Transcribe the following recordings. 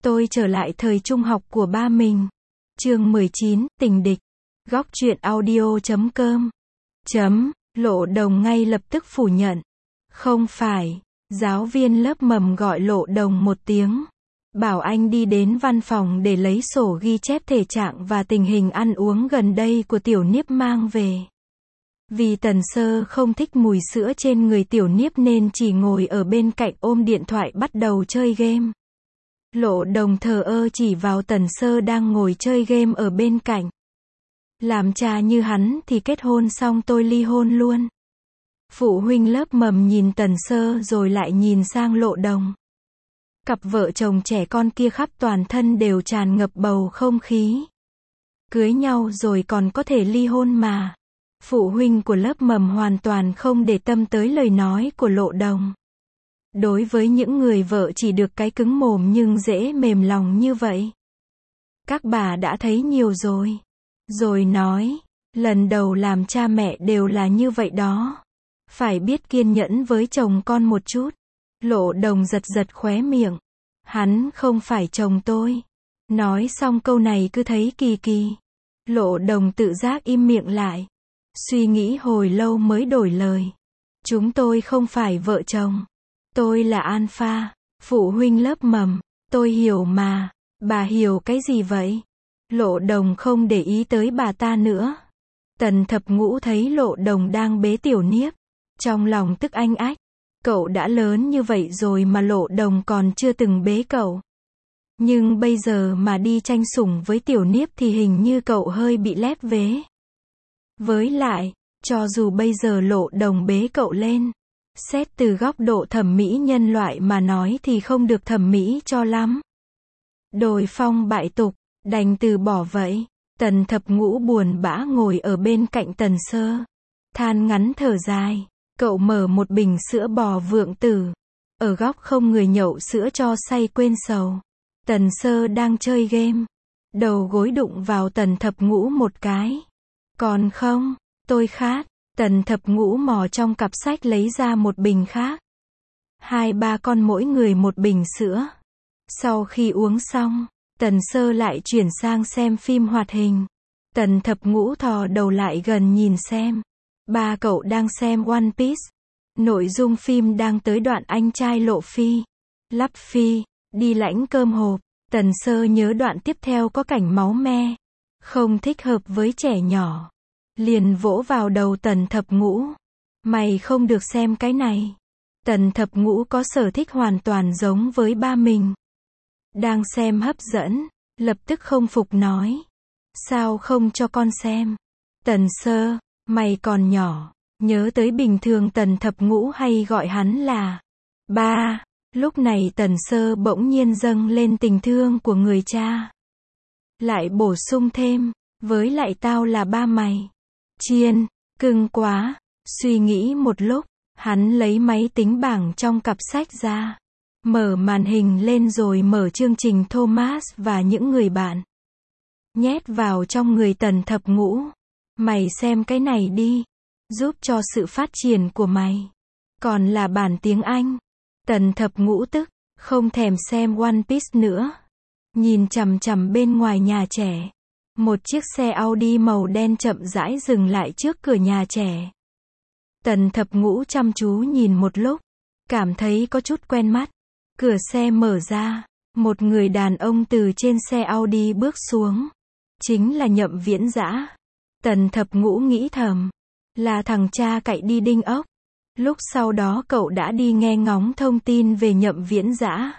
Tôi trở lại thời trung học của ba mình. Chương 19, tình địch. Góc truyện audio.com. Lộ Đồng ngay lập tức phủ nhận. Không phải. Giáo viên lớp mầm gọi Lộ Đồng một tiếng. Bảo anh đi đến văn phòng để lấy sổ ghi chép thể trạng và tình hình ăn uống gần đây của Tiểu Niếp mang về. Vì Tần Sơ không thích mùi sữa trên người Tiểu Niếp nên chỉ ngồi ở bên cạnh ôm điện thoại bắt đầu chơi game. Lộ Đồng thờ ơ chỉ vào Tần Sơ đang ngồi chơi game ở bên cạnh. Làm cha như hắn thì kết hôn xong tôi ly hôn luôn. Phụ huynh lớp mầm nhìn Tần Sơ rồi lại nhìn sang Lộ Đồng. Cặp vợ chồng trẻ con kia khắp toàn thân đều tràn ngập bầu không khí. Cưới nhau rồi còn có thể ly hôn mà. Phụ huynh của lớp mầm hoàn toàn không để tâm tới lời nói của Lộ Đồng. Đối với những người vợ chỉ được cái cứng mồm nhưng dễ mềm lòng như vậy. Các bà đã thấy nhiều rồi. Rồi nói, lần đầu làm cha mẹ đều là như vậy đó. Phải biết kiên nhẫn với chồng con một chút. Lộ Đồng giật giật khóe miệng. Hắn không phải chồng tôi. Nói xong câu này cứ thấy kỳ kỳ. Lộ Đồng tự giác im miệng lại. Suy nghĩ hồi lâu mới đổi lời. Chúng tôi không phải vợ chồng. Tôi là Alpha, phụ huynh lớp mầm. Tôi hiểu mà. Bà hiểu cái gì vậy? Lộ Đồng không để ý tới bà ta nữa. Tần Thập Ngũ thấy Lộ Đồng đang bế Tiểu Niếp. Trong lòng tức anh ách. Cậu đã lớn như vậy rồi mà Lộ Đồng còn chưa từng bế cậu. Nhưng bây giờ mà đi tranh sủng với Tiểu Niếp thì hình như cậu hơi bị lép vế. Với lại, cho dù bây giờ Lộ Đồng bế cậu lên, xét từ góc độ thẩm mỹ nhân loại mà nói thì không được thẩm mỹ cho lắm. Đồi phong bại tục, đành từ bỏ vậy. Tần Thập Ngũ buồn bã ngồi ở bên cạnh Tần Sơ. Than ngắn thở dài. Cậu mở một bình sữa bò Vượng Tử. Ở góc không người nhậu sữa cho say quên sầu. Tần Sơ đang chơi game. Đầu gối đụng vào Tần Thập Ngũ một cái. Còn không, tôi khát. Tần Thập Ngũ mò trong cặp sách lấy ra một bình khác. 2-3 con mỗi người một bình sữa. Sau khi uống xong, Tần Sơ lại chuyển sang xem phim hoạt hình. Tần Thập Ngũ thò đầu lại gần nhìn xem. Ba cậu đang xem One Piece. Nội dung phim đang tới đoạn anh trai Lộ Phi, Lắp Phi, đi lãnh cơm hộp. Tần Sơ nhớ đoạn tiếp theo có cảnh máu me. Không thích hợp với trẻ nhỏ. Liền vỗ vào đầu Tần Thập Ngũ. Mày không được xem cái này. Tần Thập Ngũ có sở thích hoàn toàn giống với ba mình. Đang xem hấp dẫn, lập tức không phục nói. Sao không cho con xem? Tần Sơ, mày còn nhỏ. Nhớ tới bình thường Tần Thập Ngũ hay gọi hắn là ba. Lúc này Tần Sơ bỗng nhiên dâng lên tình thương của người cha. Lại bổ sung thêm, với lại tao là ba mày. Chiên, cưng quá. Suy nghĩ một lúc, hắn lấy máy tính bảng trong cặp sách ra. Mở màn hình lên rồi mở chương trình Thomas và những người bạn. Nhét vào trong người Tần Thập Ngũ. Mày xem cái này đi. Giúp cho sự phát triển của mày. Còn là bản tiếng Anh. Tần Thập Ngũ tức, không thèm xem One Piece nữa. Nhìn chằm chằm bên ngoài nhà trẻ. Một chiếc xe Audi màu đen chậm rãi dừng lại trước cửa nhà trẻ. Tần Thập Ngũ chăm chú nhìn một lúc. Cảm thấy có chút quen mắt. Cửa xe mở ra. Một người đàn ông từ trên xe Audi bước xuống. Chính là Nhậm Viễn Dã. Tần Thập Ngũ nghĩ thầm. Là thằng cha cậy đi đinh ốc. Lúc sau đó cậu đã đi nghe ngóng thông tin về Nhậm Viễn Dã.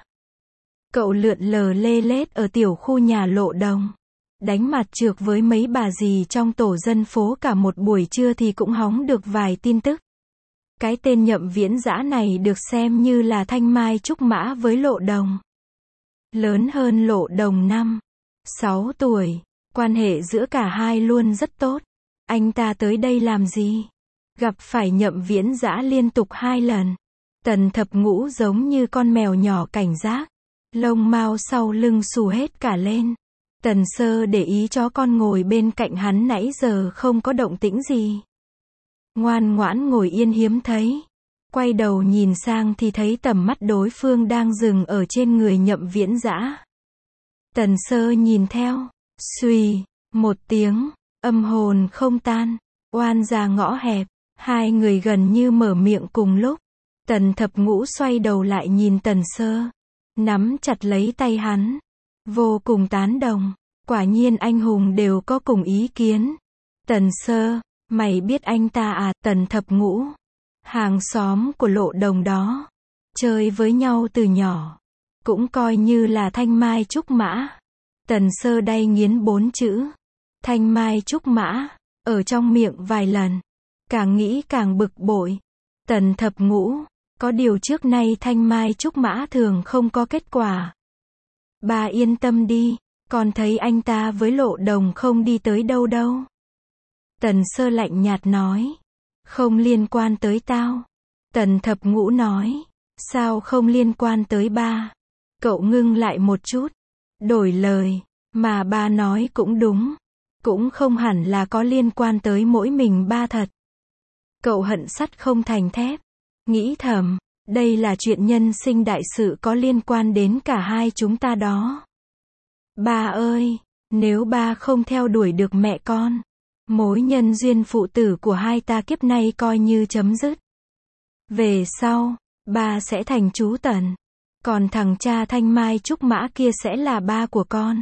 Cậu lượn lờ lê lết ở tiểu khu nhà Lộ Đồng. Đánh mặt trược với mấy bà dì trong tổ dân phố cả một buổi trưa thì cũng hóng được vài tin tức. Cái tên Nhậm Viễn Dã này được xem như là thanh mai trúc mã với Lộ Đồng. Lớn hơn Lộ Đồng 5-6 tuổi. Quan hệ giữa cả hai luôn rất tốt. Anh ta tới đây làm gì? Gặp phải Nhậm Viễn Dã liên tục 2 lần. Tần Thập Ngũ giống như con mèo nhỏ cảnh giác. Lông mao sau lưng xù hết cả lên. Tần Sơ để ý chó con ngồi bên cạnh hắn nãy giờ không có động tĩnh gì. Ngoan ngoãn ngồi yên hiếm thấy. Quay đầu nhìn sang thì thấy tầm mắt đối phương đang dừng ở trên người Nhậm Viễn Dã. Tần Sơ nhìn theo, xùy, một tiếng, âm hồn không tan, oan ra ngõ hẹp, hai người gần như mở miệng cùng lúc. Tần Thập Ngũ xoay đầu lại nhìn Tần Sơ, nắm chặt lấy tay hắn, vô cùng tán đồng, quả nhiên anh hùng đều có cùng ý kiến. Tần Sơ, mày biết anh ta à? Tần Thập Ngũ, hàng xóm của Lộ Đồng đó, chơi với nhau từ nhỏ, cũng coi như là thanh mai trúc mã. Tần Sơ đay nghiến 4 chữ, thanh mai trúc mã, ở trong miệng vài lần, càng nghĩ càng bực bội. Tần Thập Ngũ, có điều trước nay thanh mai trúc mã thường không có kết quả. Bà yên tâm đi, con thấy anh ta với Lộ Đồng không đi tới đâu đâu. Tần Sơ lạnh nhạt nói, không liên quan tới tao. Tần Thập Ngũ nói, sao không liên quan tới ba? Cậu ngưng lại một chút, đổi lời, mà ba nói cũng đúng, cũng không hẳn là có liên quan tới mỗi mình ba thật. Cậu hận sắt không thành thép, nghĩ thầm, đây là chuyện nhân sinh đại sự có liên quan đến cả hai chúng ta đó. Ba ơi, nếu ba không theo đuổi được mẹ con, mối nhân duyên phụ tử của hai ta kiếp nay coi như chấm dứt. Về sau, ba sẽ thành chú Tần, còn thằng cha thanh mai trúc mã kia sẽ là ba của con.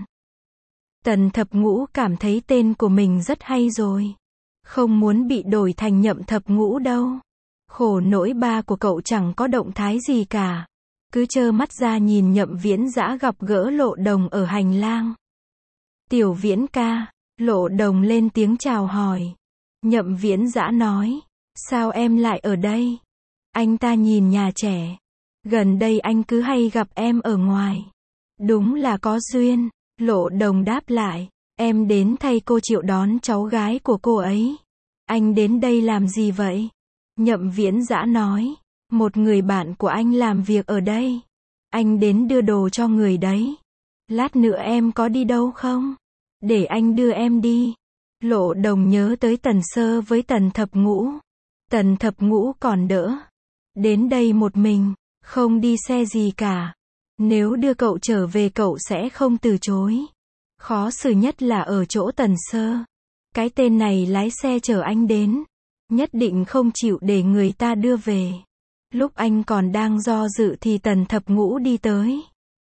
Tần Thập Ngũ cảm thấy tên của mình rất hay rồi, không muốn bị đổi thành Nhậm Thập Ngũ đâu. Khổ nỗi ba của cậu chẳng có động thái gì cả, cứ trơ mắt ra nhìn Nhậm Viễn Dã gặp gỡ Lộ Đồng ở hành lang. Tiểu Viễn ca, Lộ Đồng lên tiếng chào hỏi. Nhậm Viễn Dã nói, sao em lại ở đây? Anh ta nhìn nhà trẻ, gần đây anh cứ hay gặp em ở ngoài. Đúng là có duyên. Lộ Đồng đáp lại, em đến thay cô Triệu đón cháu gái của cô ấy. Anh đến đây làm gì vậy? Nhậm Viễn Dã nói, một người bạn của anh làm việc ở đây. Anh đến đưa đồ cho người đấy. Lát nữa em có đi đâu không? Để anh đưa em đi. Lộ Đồng nhớ tới Tần Sơ với Tần Thập Ngũ. Tần Thập Ngũ còn đỡ. Đến đây một mình, không đi xe gì cả. Nếu đưa cậu trở về cậu sẽ không từ chối. Khó xử nhất là ở chỗ Tần Sơ. Cái tên này lái xe chở anh đến, nhất định không chịu để người ta đưa về. Lúc anh còn đang do dự thì Tần Thập Ngũ đi tới.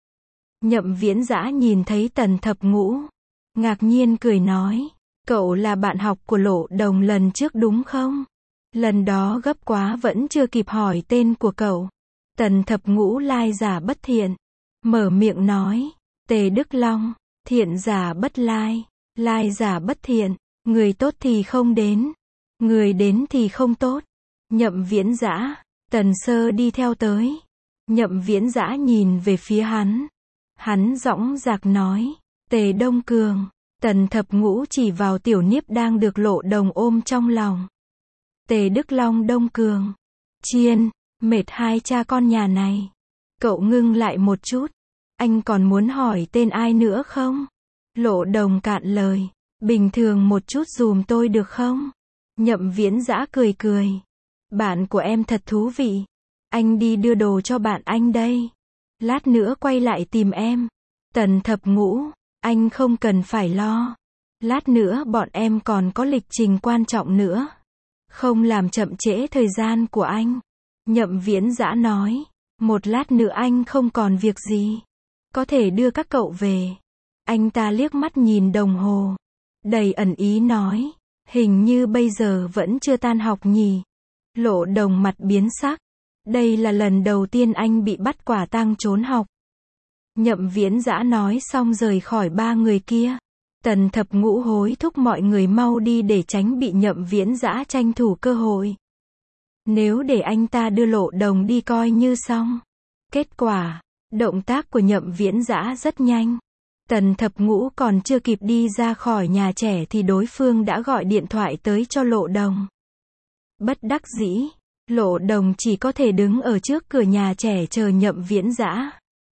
Nhậm Viễn Dã nhìn thấy Tần Thập Ngũ, ngạc nhiên cười nói, cậu là bạn học của Lộ Đồng lần trước đúng không? Lần đó gấp quá vẫn chưa kịp hỏi tên của cậu. Tần Thập Ngũ lai giả bất thiện, mở miệng nói, Tề Đức Long, thiện giả bất lai, lai giả bất thiện, người tốt thì không đến, người đến thì không tốt. Nhậm Viễn Dã, Tần Sơ đi theo tới. Nhậm Viễn Dã nhìn về phía hắn. Hắn dõng dạc nói, Tề Đông Cường. Tần Thập Ngũ chỉ vào Tiểu Niếp đang được Lộ Đồng ôm trong lòng. Tề Đức Long Đông Cường. Chiên, mệt hai cha con nhà này. Cậu ngưng lại một chút. Anh còn muốn hỏi tên ai nữa không? Lộ Đồng cạn lời. Bình thường một chút dùm tôi được không? Nhậm Viễn Dã cười cười. Bạn của em thật thú vị. Anh đi đưa đồ cho bạn anh đây. Lát nữa quay lại tìm em. Tần Thập Ngũ, anh không cần phải lo. Lát nữa bọn em còn có lịch trình quan trọng nữa. Không làm chậm trễ thời gian của anh. Nhậm Viễn Dã nói, một lát nữa anh không còn việc gì, có thể đưa các cậu về. Anh ta liếc mắt nhìn đồng hồ, đầy ẩn ý nói, hình như bây giờ vẫn chưa tan học nhỉ. Lộ Đồng mặt biến sắc. Đây là lần đầu tiên anh bị bắt quả tang trốn học. Nhậm Viễn Dã nói xong rời khỏi ba người kia. Tần Thập Ngũ hối thúc mọi người mau đi để tránh bị Nhậm Viễn Dã tranh thủ cơ hội. Nếu để anh ta đưa Lộ Đồng đi coi như xong. Kết quả, động tác của Nhậm Viễn Dã rất nhanh. Tần Thập Ngũ còn chưa kịp đi ra khỏi nhà trẻ thì đối phương đã gọi điện thoại tới cho Lộ Đồng. Bất đắc dĩ, Lộ Đồng chỉ có thể đứng ở trước cửa nhà trẻ chờ Nhậm Viễn Dã.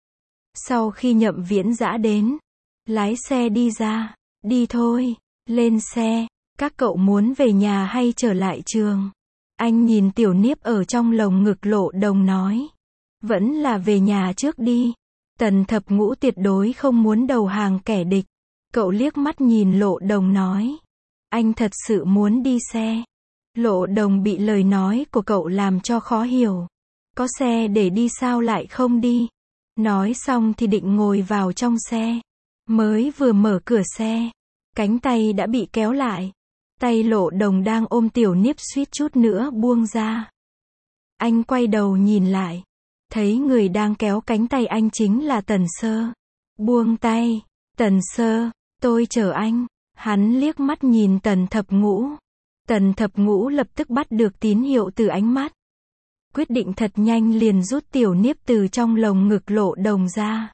Sau khi Nhậm Viễn Dã đến, lái xe đi ra. Đi thôi, lên xe, các cậu muốn về nhà hay trở lại trường? Anh nhìn Tiểu Niếp ở trong lồng ngực Lộ Đồng nói. Vẫn là về nhà trước đi. Tần Thập Ngũ tuyệt đối không muốn đầu hàng kẻ địch. Cậu liếc mắt nhìn Lộ Đồng nói. Anh thật sự muốn đi xe. Lộ Đồng bị lời nói của cậu làm cho khó hiểu. Có xe để đi sao lại không đi? Nói xong thì định ngồi vào trong xe. Mới vừa mở cửa xe, cánh tay đã bị kéo lại. Tay Lộ Đồng đang ôm Tiểu Niếp suýt chút nữa buông ra. Anh quay đầu nhìn lại. Thấy người đang kéo cánh tay anh chính là Tần Sơ. Buông tay. Tần Sơ, tôi chở anh. Hắn liếc mắt nhìn Tần Thập Ngũ. Tần Thập Ngũ lập tức bắt được tín hiệu từ ánh mắt. Quyết định thật nhanh liền rút Tiểu Niếp từ trong lồng ngực Lộ Đồng ra.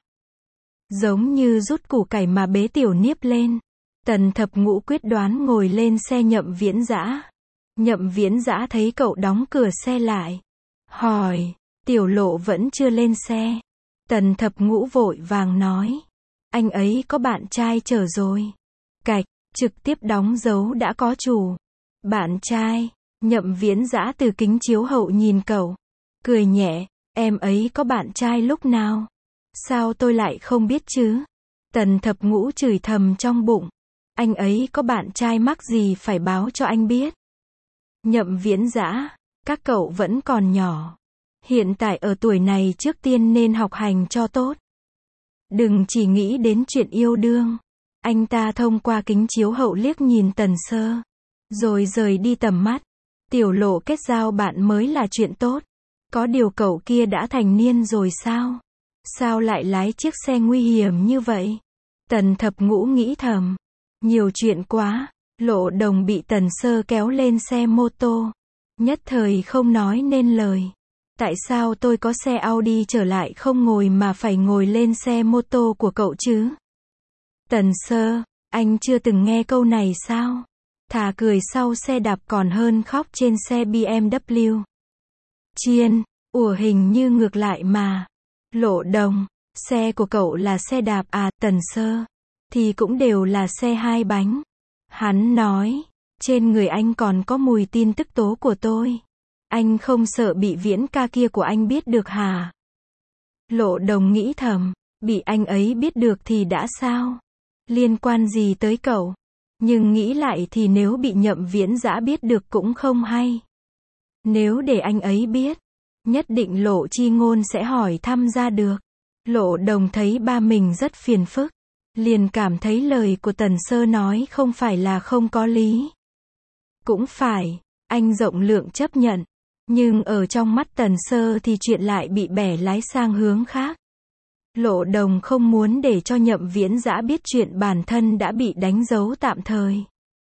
Giống như rút củ cải mà bế Tiểu Niếp lên. Tần Thập Ngũ quyết đoán ngồi lên xe Nhậm Viễn Dã. Nhậm Viễn Dã thấy cậu đóng cửa xe lại. Hỏi, Tiểu Lộ vẫn chưa lên xe. Tần Thập Ngũ vội vàng nói. Anh ấy có bạn trai chở rồi. Cạch, trực tiếp đóng dấu đã có chủ. Bạn trai, Nhậm Viễn Dã từ kính chiếu hậu nhìn cậu. Cười nhẹ, em ấy có bạn trai lúc nào? Sao tôi lại không biết chứ? Tần Thập Ngũ chửi thầm trong bụng. Anh ấy có bạn trai mắc gì phải báo cho anh biết. Nhậm Viễn Dã, các cậu vẫn còn nhỏ. Hiện tại ở tuổi này trước tiên nên học hành cho tốt. Đừng chỉ nghĩ đến chuyện yêu đương. Anh ta thông qua kính chiếu hậu liếc nhìn Tần Sơ. Rồi rời đi tầm mắt. Tiểu Lộ kết giao bạn mới là chuyện tốt. Có điều cậu kia đã thành niên rồi sao? Sao lại lái chiếc xe nguy hiểm như vậy? Tần Thập Ngũ nghĩ thầm. Nhiều chuyện quá. Lộ Đồng bị Tần Sơ kéo lên xe mô tô. Nhất thời không nói nên lời. Tại sao tôi có xe Audi trở lại không ngồi mà phải ngồi lên xe mô tô của cậu chứ? Tần Sơ, anh chưa từng nghe câu này sao? Thà cười sau xe đạp còn hơn khóc trên xe BMW. Chiên, hình như ngược lại mà. Lộ Đồng, xe của cậu là xe đạp à? Tần Sơ, thì cũng đều là xe hai bánh. Hắn nói, trên người anh còn có mùi tin tức tố của tôi. Anh không sợ bị Viễn ca kia của anh biết được hả? Lộ Đồng nghĩ thầm, bị anh ấy biết được thì đã sao? Liên quan gì tới cậu? Nhưng nghĩ lại thì nếu bị Nhậm Viễn Dã biết được cũng không hay. Nếu để anh ấy biết, nhất định Lộ Chi Ngôn sẽ hỏi thăm ra được. Lộ Đồng thấy ba mình rất phiền phức. Liền cảm thấy lời của Tần Sơ nói không phải là không có lý. Cũng phải, anh rộng lượng chấp nhận. Nhưng ở trong mắt Tần Sơ thì chuyện lại bị bẻ lái sang hướng khác. Lộ Đồng không muốn để cho Nhậm Viễn Dã biết chuyện bản thân đã bị đánh dấu tạm thời.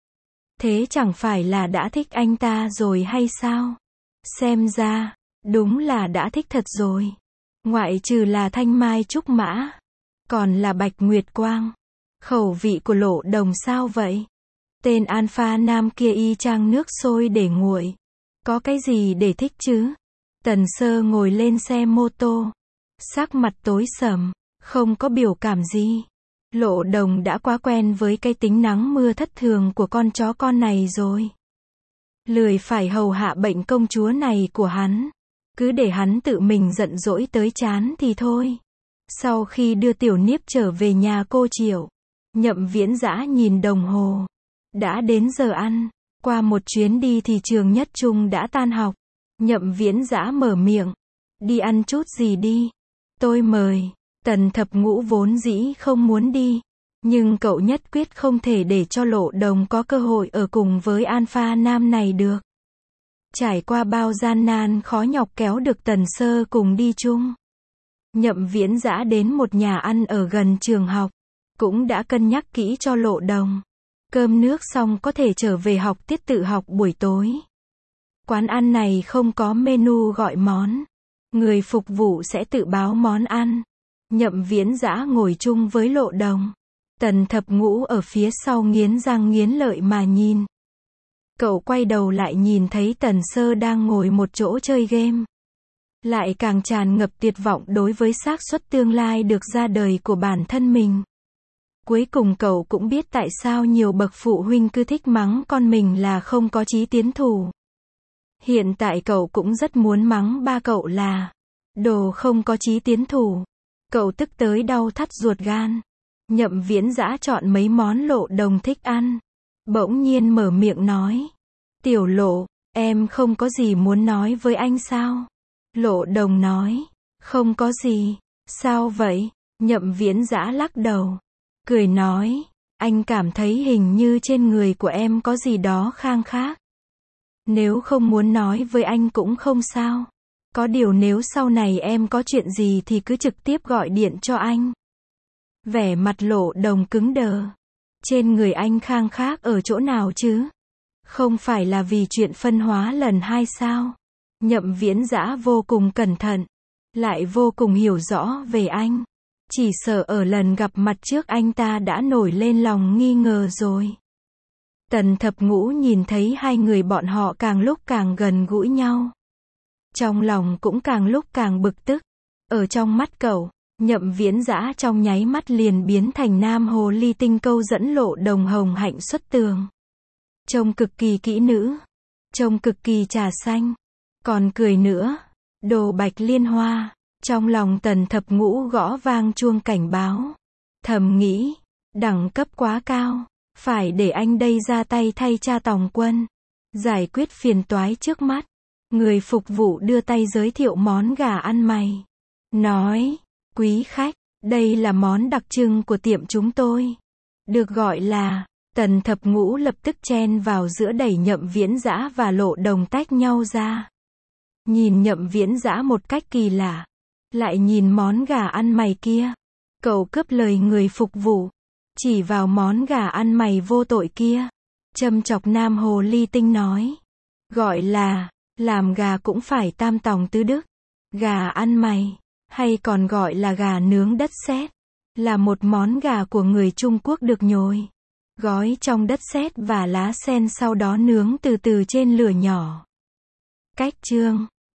Thế chẳng phải là đã thích anh ta rồi hay sao? Xem ra, đúng là đã thích thật rồi. Ngoại trừ là Thanh Mai Trúc Mã, còn là Bạch Nguyệt Quang. Khẩu vị của Lộ Đồng sao vậy? Tên alpha nam kia y chang nước sôi để nguội. Có cái gì để thích chứ? Tần Sơ ngồi lên xe mô tô. Sắc mặt tối sầm, không có biểu cảm gì. Lộ Đồng đã quá quen với cái tính nắng mưa thất thường của con chó con này rồi. Lười phải hầu hạ bệnh công chúa này của hắn. Cứ để hắn tự mình giận dỗi tới chán thì thôi. Sau khi đưa Tiểu Niếp trở về nhà cô Triệu, Nhậm Viễn Dã nhìn đồng hồ. Đã đến giờ ăn. Qua một chuyến đi thì trường Nhất Trung đã tan học. Nhậm Viễn Dã mở miệng. Đi ăn chút gì đi. Tôi mời. Tần Thập Ngũ vốn dĩ không muốn đi. Nhưng cậu nhất quyết không thể để cho Lộ Đồng có cơ hội ở cùng với alpha nam này được. Trải qua bao gian nan khó nhọc kéo được Tần Sơ cùng đi chung. Nhậm Viễn Dã đến một nhà ăn ở gần trường học. Cũng đã cân nhắc kỹ cho Lộ Đồng. Cơm nước xong có thể trở về học tiết tự học buổi tối. Quán ăn này không có menu gọi món. Người phục vụ sẽ tự báo món ăn. Nhậm Viễn Dã ngồi chung với Lộ Đồng. Tần Thập Ngũ ở phía sau nghiến răng nghiến lợi mà nhìn. Cậu quay đầu lại nhìn thấy Tần Sơ đang ngồi một chỗ chơi game. Lại càng tràn ngập tuyệt vọng đối với xác suất tương lai được ra đời của bản thân mình. Cuối cùng cậu cũng biết tại sao nhiều bậc phụ huynh cứ thích mắng con mình là không có chí tiến thủ. Hiện tại cậu cũng rất muốn mắng ba cậu là đồ không có chí tiến thủ. Cậu tức tới đau thắt ruột gan. Nhậm Viễn Dã chọn mấy món Lộ Đồng thích ăn. Bỗng nhiên mở miệng nói. Tiểu Lộ, em không có gì muốn nói với anh sao? Lộ Đồng nói. Không có gì. Sao vậy? Nhậm Viễn Dã lắc đầu. Cười nói. Anh cảm thấy hình như trên người của em có gì đó khang khác. Nếu không muốn nói với anh cũng không sao. Có điều nếu sau này em có chuyện gì thì cứ trực tiếp gọi điện cho anh. Vẻ mặt Lộ Đồng cứng đờ. Trên người anh khang khác ở chỗ nào chứ? Không phải là vì chuyện phân hóa lần 2 sao? Nhậm Viễn Dã vô cùng cẩn thận. Lại vô cùng hiểu rõ về anh. Chỉ sợ ở lần gặp mặt trước anh ta đã nổi lên lòng nghi ngờ rồi. Tần Thập Ngũ nhìn thấy hai người bọn họ càng lúc càng gần gũi nhau. Trong lòng cũng càng lúc càng bực tức. Ở trong mắt cậu, Nhậm Viễn Dã trong nháy mắt liền biến thành nam hồ ly tinh câu dẫn Lộ Đồng hồng hạnh xuất tường. Trông cực kỳ kỹ nữ. Trông cực kỳ trà xanh. Còn cười nữa. Đồ Bạch Liên Hoa. Trong lòng Tần Thập Ngũ gõ vang chuông cảnh báo. Thầm nghĩ. Đẳng cấp quá cao. Phải để anh đây ra tay thay cha Tòng Quân. Giải quyết phiền toái trước mắt. Người phục vụ đưa tay giới thiệu món gà ăn mày. Nói. Quý khách, đây là món đặc trưng của tiệm chúng tôi. Được gọi là. Tần Thập Ngũ lập tức chen vào giữa đẩy Nhậm Viễn Dã và Lộ Đồng tách nhau ra. Nhìn Nhậm Viễn Dã một cách kỳ lạ. Lại nhìn món gà ăn mày kia. Cậu cướp lời người phục vụ. Chỉ vào món gà ăn mày vô tội kia. Châm chọc nam hồ ly tinh nói. Gọi là, làm gà cũng phải tam tòng tứ đức. Gà ăn mày, hay còn gọi là gà nướng đất sét, là một món gà của người Trung Quốc được nhồi, gói trong đất sét và lá sen sau đó nướng từ từ trên lửa nhỏ. Cách chương